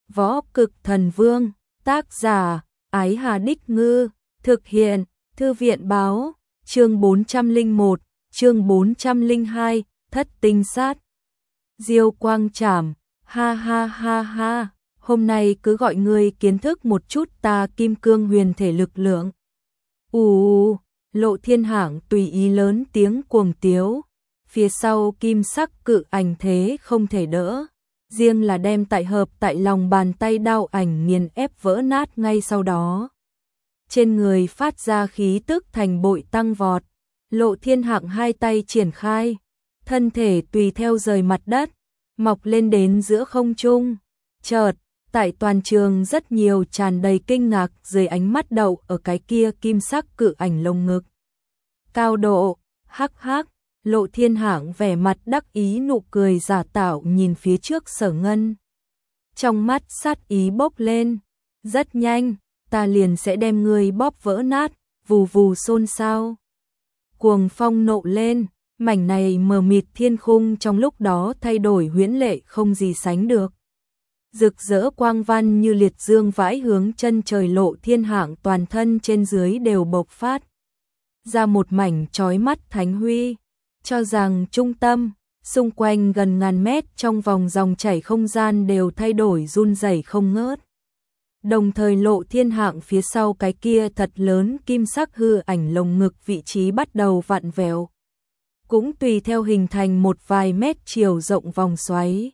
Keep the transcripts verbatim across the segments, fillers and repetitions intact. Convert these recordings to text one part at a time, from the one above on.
Võ Cực Thần Vương, tác giả, Ái Hà Đích Ngư, thực hiện, Thư viện Báo, chương bốn trăm lẻ một, chương bốn trăm lẻ hai, Thất Tinh Sát. Diêu Quang Trảm, ha ha ha ha, hôm nay cứ gọi ngươi kiến thức một chút ta kim cương huyền thể lực lượng. Ù, Lộ Thiên Hạng tùy ý lớn tiếng cuồng tiếu, phía sau kim sắc cự ảnh thế không thể đỡ. Riêng là đem tại hợp tại lòng bàn tay đao ảnh nghiền ép vỡ nát ngay sau đó. Trên người phát ra khí tức thành bội tăng vọt, Lộ Thiên Hạng hai tay triển khai, thân thể tùy theo rời mặt đất, mọc lên đến giữa không trung. Chợt, tại toàn trường rất nhiều tràn đầy kinh ngạc dưới ánh mắt đậu ở cái kia kim sắc cự ảnh lồng ngực. Cao độ, hắc hắc. Lộ Thiên Hạng vẻ mặt đắc ý nụ cười giả tạo nhìn phía trước Sở Ngân. Trong mắt sát ý bốc lên, rất nhanh, ta liền sẽ đem ngươi bóp vỡ nát, vù vù xôn xao. Cuồng phong nộ lên, mảnh này mờ mịt thiên khung trong lúc đó thay đổi huyễn lệ không gì sánh được. Rực rỡ quang văn như liệt dương vãi hướng chân trời. Lộ Thiên Hạng toàn thân trên dưới đều bộc phát ra một mảnh chói mắt thánh huy. Cho rằng trung tâm, xung quanh gần ngàn mét trong vòng dòng chảy không gian đều thay đổi run rẩy không ngớt. Đồng thời Lộ Thiên Hạng phía sau cái kia thật lớn kim sắc hư ảnh lồng ngực vị trí bắt đầu vặn vẹo, cũng tùy theo hình thành một vài mét chiều rộng vòng xoáy.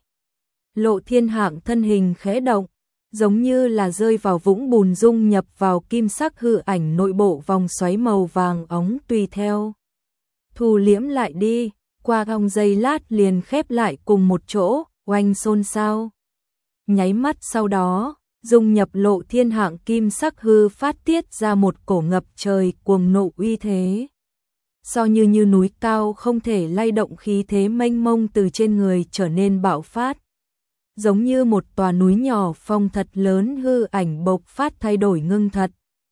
Lộ Thiên Hạng thân hình khẽ động, giống như là rơi vào vũng bùn dung nhập vào kim sắc hư ảnh nội bộ vòng xoáy màu vàng óng tùy theo thu liễm lại đi, qua vòng giây lát liền khép lại cùng một chỗ, oanh xôn xao. Nháy mắt sau đó, dung nhập Lộ Thiên Hạng kim sắc hư phát tiết ra một cổ ngập trời cuồng nộ uy thế. So như như núi cao không thể lay động khí thế mênh mông từ trên người trở nên bạo phát. Giống như một tòa núi nhỏ phong thật lớn hư ảnh bộc phát thay đổi ngưng thật.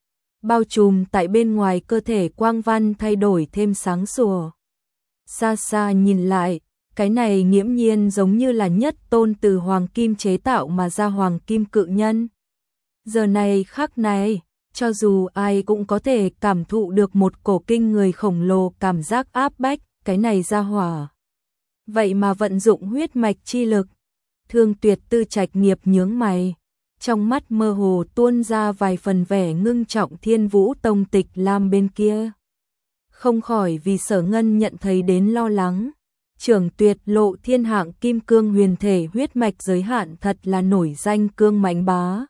Bao trùm tại bên ngoài cơ thể quang văn thay đổi thêm sáng sủa. Xa xa nhìn lại, cái này nghiễm nhiên giống như là nhất tôn từ hoàng kim chế tạo mà ra hoàng kim cự nhân. Giờ này khắc này, cho dù ai cũng có thể cảm thụ được một cổ kinh người khổng lồ cảm giác áp bách, cái này ra hỏa. Vậy mà vận dụng huyết mạch chi lực. Thương Tuyệt Tư Trạch nghiệp nhướng mày. Trong mắt mơ hồ tuôn ra vài phần vẻ ngưng trọng. Thiên Vũ Tông Tịch Lam bên kia không khỏi vì Sở Ngân nhận thấy đến lo lắng. Trưởng Tuyệt Lộ Thiên Hạng kim cương huyền thể huyết mạch giới hạn thật là nổi danh cương mãnh bá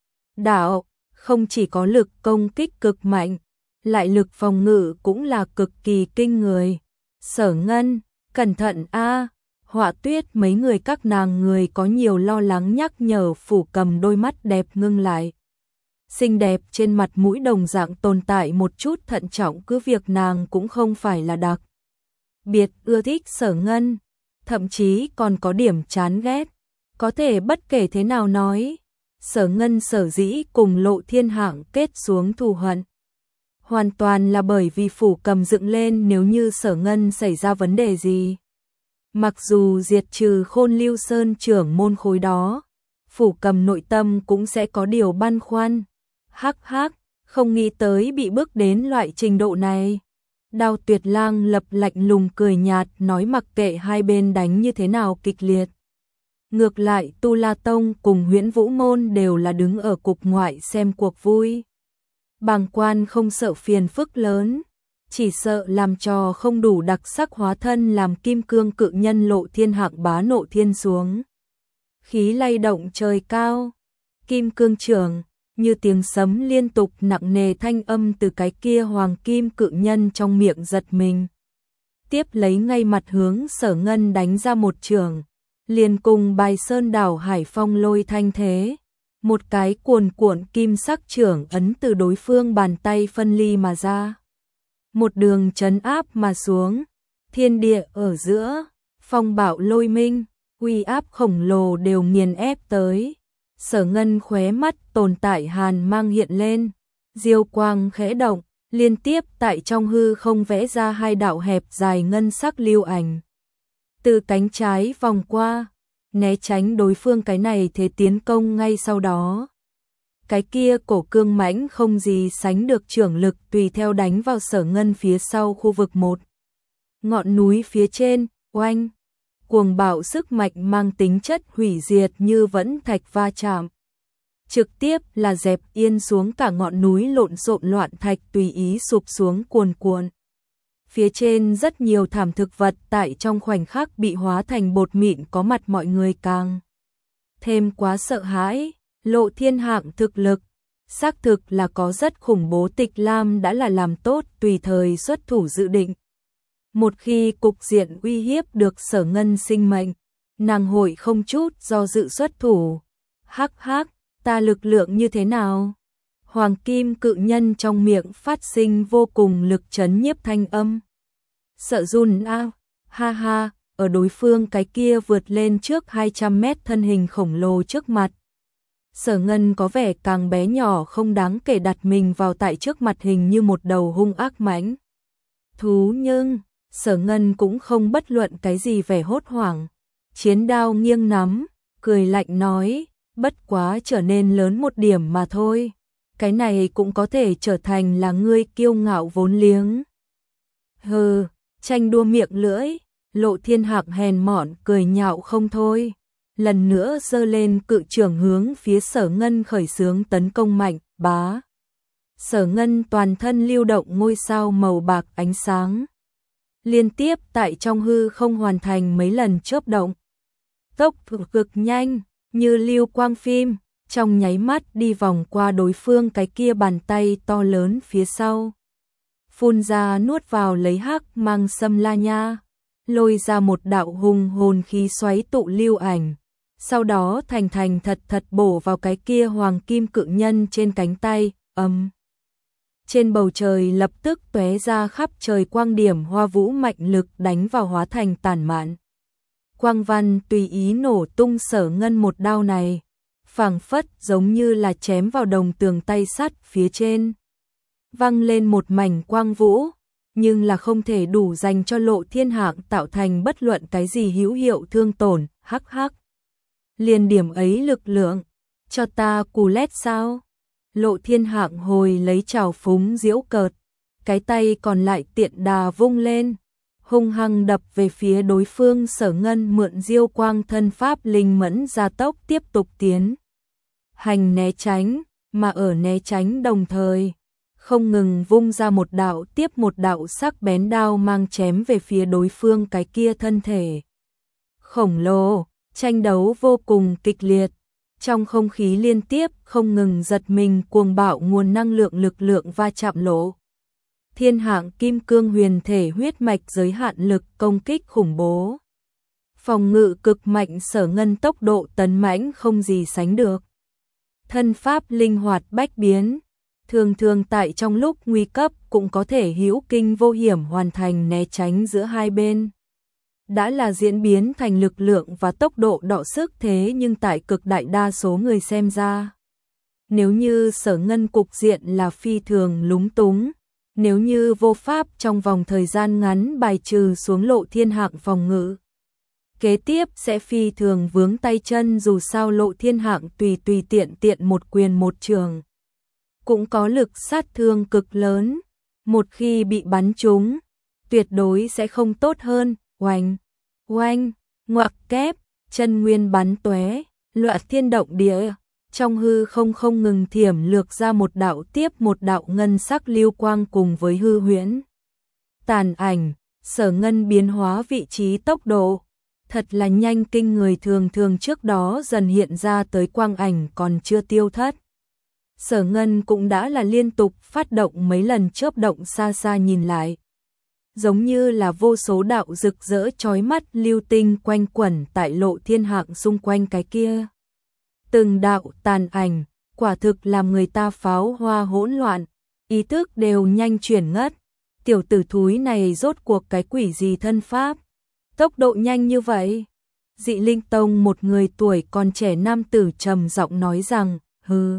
đạo, không chỉ có lực công kích cực mạnh, lại lực phòng ngự cũng là cực kỳ kinh người. Sở Ngân, cẩn thận a. Họa Tuyết mấy người các nàng người có nhiều lo lắng nhắc nhở. Phủ Cầm đôi mắt đẹp ngưng lại. Xinh đẹp trên mặt mũi đồng dạng tồn tại một chút thận trọng, cứ việc nàng cũng không phải là đặc biệt ưa thích Sở Ngân, thậm chí còn có điểm chán ghét. Có thể bất kể thế nào nói, Sở Ngân sở dĩ cùng Lộ Thiên Hạng kết xuống thù hận, hoàn toàn là bởi vì Phủ Cầm dựng lên. Nếu như Sở Ngân xảy ra vấn đề gì, mặc dù diệt trừ Khôn Lưu Sơn trưởng môn khối đó, Phủ Cầm nội tâm cũng sẽ có điều băn khoăn. Hắc hắc, không nghĩ tới bị bước đến loại trình độ này. Đao Tuyệt Lang lập lạnh lùng cười nhạt, nói mặc kệ hai bên đánh như thế nào kịch liệt. Ngược lại Tu La Tông cùng Huyễn Vũ Môn đều là đứng ở cục ngoại xem cuộc vui. Bàng quan không sợ phiền phức lớn, chỉ sợ làm trò không đủ đặc sắc hóa thân làm kim cương cự nhân. Lộ Thiên Hạng bá nộ thiên xuống, khí lay động trời cao. Kim cương trưởng, như tiếng sấm liên tục nặng nề thanh âm từ cái kia hoàng kim cự nhân trong miệng giật mình. Tiếp lấy ngay mặt hướng Sở Ngân đánh ra một trường, liền cùng Bài Sơn đảo Hải Phong lôi thanh thế. Một cái cuồn cuộn kim sắc trưởng ấn từ đối phương bàn tay phân ly mà ra. Một đường trấn áp mà xuống, thiên địa ở giữa, phong bạo lôi minh, uy áp khổng lồ đều nghiền ép tới. Sở Ngân khóe mắt tồn tại hàn mang hiện lên, diêu quang khẽ động, liên tiếp tại trong hư không vẽ ra hai đạo hẹp dài ngân sắc lưu ảnh. Từ cánh trái vòng qua, né tránh đối phương cái này thế tiến công ngay sau đó. Cái kia cổ cương mãnh không gì sánh được trưởng lực tùy theo đánh vào Sở Ngân phía sau khu vực một. Ngọn núi phía trên, oanh, cuồng bạo sức mạnh mang tính chất hủy diệt như vẫn thạch va chạm. Trực tiếp là dẹp yên xuống cả ngọn núi lộn xộn loạn thạch tùy ý sụp xuống cuồn cuộn. Phía trên rất nhiều thảm thực vật tại trong khoảnh khắc bị hóa thành bột mịn, có mặt mọi người càng thêm quá sợ hãi. Lộ Thiên Hạng thực lực, xác thực là có rất khủng bố. Tịch Lam đã là làm tốt tùy thời xuất thủ dự định. Một khi cục diện uy hiếp được Sở Ngân sinh mệnh, nàng hội không chút do dự xuất thủ. Hắc hắc, ta lực lượng như thế nào? Hoàng kim cự nhân trong miệng phát sinh vô cùng lực chấn nhiếp thanh âm. Sợ run a, ha ha, ở đối phương cái kia vượt lên trước hai trăm mét thân hình khổng lồ trước mặt. Sở Ngân có vẻ càng bé nhỏ không đáng kể, đặt mình vào tại trước mặt hình như một đầu hung ác mãnh thú, nhưng Sở Ngân cũng không bất luận cái gì vẻ hốt hoảng. Chiến đao nghiêng nắm, cười lạnh nói, bất quá trở nên lớn một điểm mà thôi. Cái này cũng có thể trở thành là ngươi kiêu ngạo vốn liếng. Hừ, tranh đua miệng lưỡi. Lộ Thiên Hạc hèn mọn cười nhạo không thôi. Lần nữa giơ lên cự trưởng hướng phía Sở Ngân khởi xướng tấn công mạnh, bá. Sở Ngân toàn thân lưu động ngôi sao màu bạc ánh sáng. Liên tiếp tại trong hư không hoàn thành mấy lần chớp động. Tốc độ cực nhanh, như lưu quang phim, trong nháy mắt đi vòng qua đối phương cái kia bàn tay to lớn phía sau. Phun ra nuốt vào lấy hắc mang sâm la nha, lôi ra một đạo hùng hồn khí xoáy tụ lưu ảnh. Sau đó thành thành thật thật bổ vào cái kia hoàng kim cự nhân trên cánh tay, ầm. Trên bầu trời lập tức tóe ra khắp trời quang điểm hoa vũ mạnh lực đánh vào hóa thành tàn mạn. Quang văn tùy ý nổ tung. Sở Ngân một đao này, phảng phất giống như là chém vào đồng tường tay sắt phía trên. Văng lên một mảnh quang vũ, nhưng là không thể đủ dành cho Lộ Thiên Hạng tạo thành bất luận cái gì hữu hiệu thương tổn, hắc hắc. Liền điểm ấy lực lượng, cho ta cù lét sao? Lộ Thiên Hạng hồi lấy trào phúng giễu cợt, cái tay còn lại tiện đà vung lên, hung hăng đập về phía đối phương. Sở Ngân mượn diêu quang thân pháp linh mẫn gia tốc tiếp tục tiến hành né tránh, mà ở né tránh đồng thời, không ngừng vung ra một đạo tiếp một đạo sắc bén đao mang chém về phía đối phương cái kia thân thể khổng lồ. Tranh đấu vô cùng kịch liệt, trong không khí liên tiếp không ngừng giật mình cuồng bạo nguồn năng lượng lực lượng va chạm. Lộ Thiên Hạng kim cương huyền thể huyết mạch giới hạn lực công kích khủng bố, phòng ngự cực mạnh. Sở Ngân tốc độ tấn mãnh không gì sánh được, thân pháp linh hoạt bách biến, thường thường tại trong lúc nguy cấp cũng có thể hữu kinh vô hiểm hoàn thành né tránh giữa hai bên. Đã là diễn biến thành lực lượng và tốc độ đọ sức, thế nhưng tại cực đại đa số người xem ra, nếu như Sở Ngân cục diện là phi thường lúng túng, nếu như vô pháp trong vòng thời gian ngắn bài trừ xuống Lộ Thiên Hạng phòng ngự, kế tiếp sẽ phi thường vướng tay chân. Dù sao Lộ Thiên Hạng tùy tùy tiện tiện một quyền một trường cũng có lực sát thương cực lớn, một khi bị bắn trúng, tuyệt đối sẽ không tốt hơn. Oanh, oanh, ngoặc kép, chân nguyên bắn tóe, loạn thiên động địa, trong hư không không ngừng thiểm lược ra một đạo tiếp một đạo ngân sắc lưu quang cùng với hư huyễn tàn ảnh. Sở Ngân biến hóa vị trí tốc độ thật là nhanh kinh người, thường thường trước đó dần hiện ra tới quang ảnh còn chưa tiêu thất. Sở Ngân cũng đã là liên tục phát động mấy lần chớp động, xa xa nhìn lại, giống như là vô số đạo rực rỡ chói mắt lưu tinh quanh quẩn tại Lộ Thiên Hạng xung quanh cái kia. Từng đạo tàn ảnh, quả thực làm người ta pháo hoa hỗn loạn, ý thức đều nhanh chuyển ngất. Tiểu tử thúi này rốt cuộc cái quỷ gì thân pháp, tốc độ nhanh như vậy? Dị Linh Tông một người tuổi còn trẻ nam tử trầm giọng nói rằng, hừ,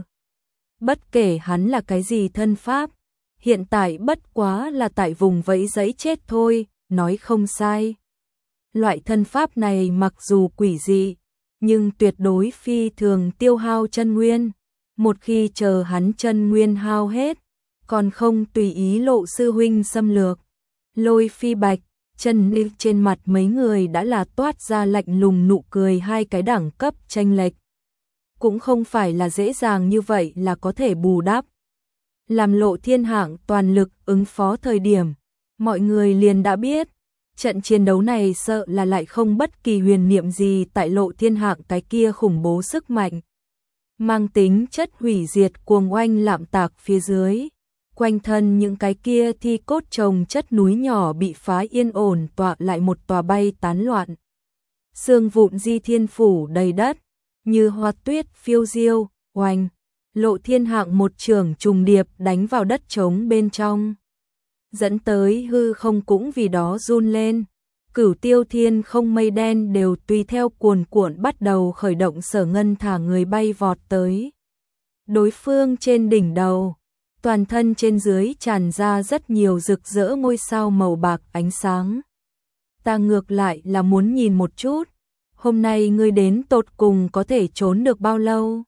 bất kể hắn là cái gì thân pháp, hiện tại bất quá là tại vùng vẫy giấy chết thôi. Nói không sai, loại thân pháp này mặc dù quỷ dị, nhưng tuyệt đối phi thường tiêu hao chân nguyên. Một khi chờ hắn chân nguyên hao hết, còn không tùy ý Lộ sư huynh xâm lược. Lôi Phi Bạch, Trần Ninh trên mặt mấy người đã là toát ra lạnh lùng nụ cười, hai cái đẳng cấp chênh lệch. Cũng không phải là dễ dàng như vậy là có thể bù đắp. Làm Lộ Thiên Hạng toàn lực ứng phó thời điểm, mọi người liền đã biết, trận chiến đấu này sợ là lại không bất kỳ huyền niệm gì tại Lộ Thiên Hạng cái kia khủng bố sức mạnh. Mang tính chất hủy diệt cuồng oanh lạm tạc phía dưới. Quanh thân những cái kia thi cốt chồng chất núi nhỏ bị phá yên ổn tọa lại một tòa bay tán loạn. Xương vụn di thiên phủ đầy đất, như hoa tuyết phiêu diêu, oanh. Lộ Thiên Hạng một trường trùng điệp đánh vào đất trống bên trong. Dẫn tới hư không cũng vì đó run lên. Cửu Tiêu Thiên không mây đen đều tùy theo cuồn cuộn bắt đầu khởi động, Sở Ngân thả người bay vọt tới. Đối phương trên đỉnh đầu, toàn thân trên dưới tràn ra rất nhiều rực rỡ ngôi sao màu bạc ánh sáng. Ta ngược lại là muốn nhìn một chút, hôm nay ngươi đến tột cùng có thể trốn được bao lâu?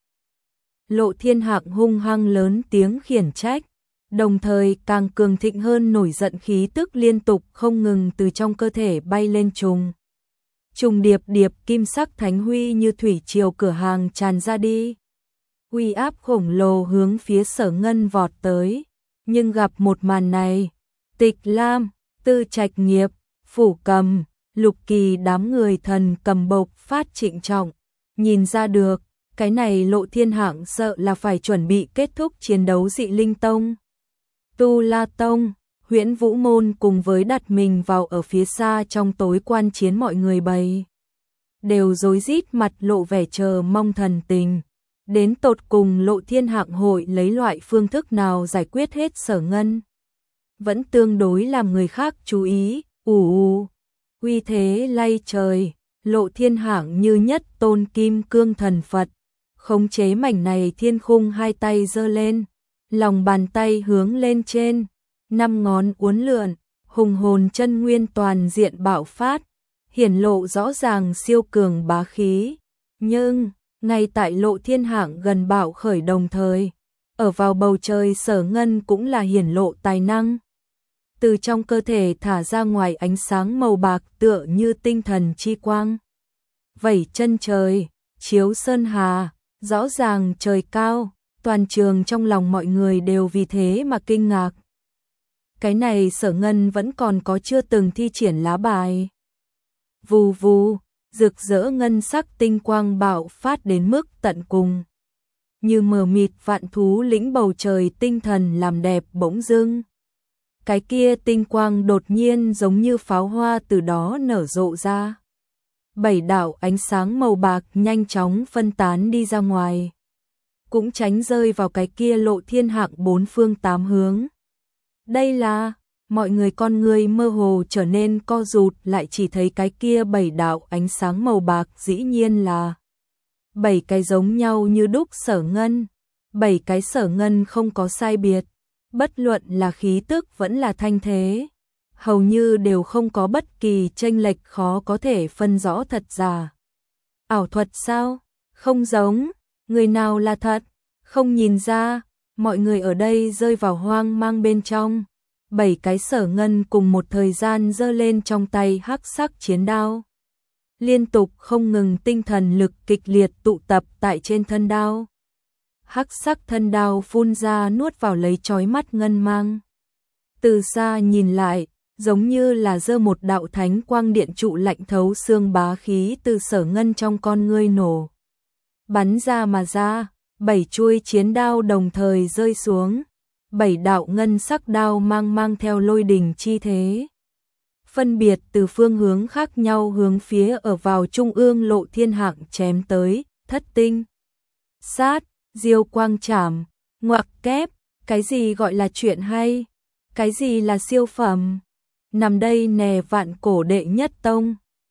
Lộ Thiên Hạng hung hăng lớn tiếng khiển trách, đồng thời càng cường thịnh hơn nổi giận khí tức liên tục không ngừng từ trong cơ thể bay lên trùng. Trùng điệp điệp kim sắc thánh huy như thủy triều cửa hàng tràn ra đi. Uy áp khổng lồ hướng phía Sở Ngân vọt tới, nhưng gặp một màn này, Tịch Lam, Tư Trạch Nghiệp, Phủ Cầm, Lục Kỳ đám người thần cầm bộc phát trịnh trọng, nhìn ra được, cái này Lộ Thiên Hạng sợ là phải chuẩn bị kết thúc chiến đấu Dị Linh Tông. Tu La Tông, Huyễn Vũ Môn cùng với đặt mình vào ở phía xa trong tối quan chiến mọi người bày, đều rối rít mặt lộ vẻ chờ mong thần tình. Đến tột cùng Lộ Thiên Hạng hội lấy loại phương thức nào giải quyết hết Sở Ngân. Vẫn tương đối làm người khác chú ý, ù ù, uy thế lay trời, Lộ Thiên Hạng như nhất tôn kim cương thần Phật, khống chế mảnh này thiên khung, hai tay giơ lên, lòng bàn tay hướng lên trên, năm ngón uốn lượn, hùng hồn chân nguyên toàn diện bạo phát, hiển lộ rõ ràng siêu cường bá khí. Nhưng ngay tại Lộ Thiên Hạng gần bạo khởi đồng thời, ở vào bầu trời Sở Ngân cũng là hiển lộ tài năng. Từ trong cơ thể thả ra ngoài ánh sáng màu bạc tựa như tinh thần chi quang. Vẩy chân trời, chiếu sơn hà, rõ ràng trời cao, toàn trường trong lòng mọi người đều vì thế mà kinh ngạc. Cái này Sở Ngân vẫn còn có chưa từng thi triển lá bài. Vù vù, rực rỡ ngân sắc tinh quang bạo phát đến mức tận cùng. Như mờ mịt vạn thú lĩnh bầu trời tinh thần làm đẹp bỗng dưng. Cái kia tinh quang đột nhiên giống như pháo hoa từ đó nở rộ ra. Bảy đạo ánh sáng màu bạc nhanh chóng phân tán đi ra ngoài, cũng tránh rơi vào cái kia Lộ Thiên Hạng bốn phương tám hướng. Đây là, mọi người con người mơ hồ trở nên co rụt lại, chỉ thấy cái kia bảy đạo ánh sáng màu bạc dĩ nhiên là bảy cái giống nhau như đúc Sở Ngân. Bảy cái Sở Ngân không có sai biệt, bất luận là khí tức vẫn là thanh thế, hầu như đều không có bất kỳ chênh lệch, khó có thể phân rõ thật giả. Ảo thuật sao? Không giống, người nào là thật? Không nhìn ra, mọi người ở đây rơi vào hoang mang bên trong. Bảy cái Sở Ngân cùng một thời gian giơ lên trong tay hắc sắc chiến đao. Liên tục không ngừng tinh thần lực kịch liệt tụ tập tại trên thân đao. Hắc sắc thân đao phun ra nuốt vào lấy chói mắt ngân mang. Từ xa nhìn lại, giống như là giơ một đạo thánh quang điện trụ lạnh thấu xương, bá khí từ Sở Ngân trong con ngươi nổ bắn ra mà ra. Bảy chuôi chiến đao đồng thời rơi xuống, bảy đạo ngân sắc đao mang mang theo lôi đình chi thế, phân biệt từ phương hướng khác nhau hướng phía ở vào trung ương Lộ Thiên Hạng chém tới. Thất tinh sát, diêu quang trảm, ngoặc kép, cái gì gọi là chuyện hay, cái gì là siêu phẩm. Nằm đây nè vạn cổ đệ nhất tông.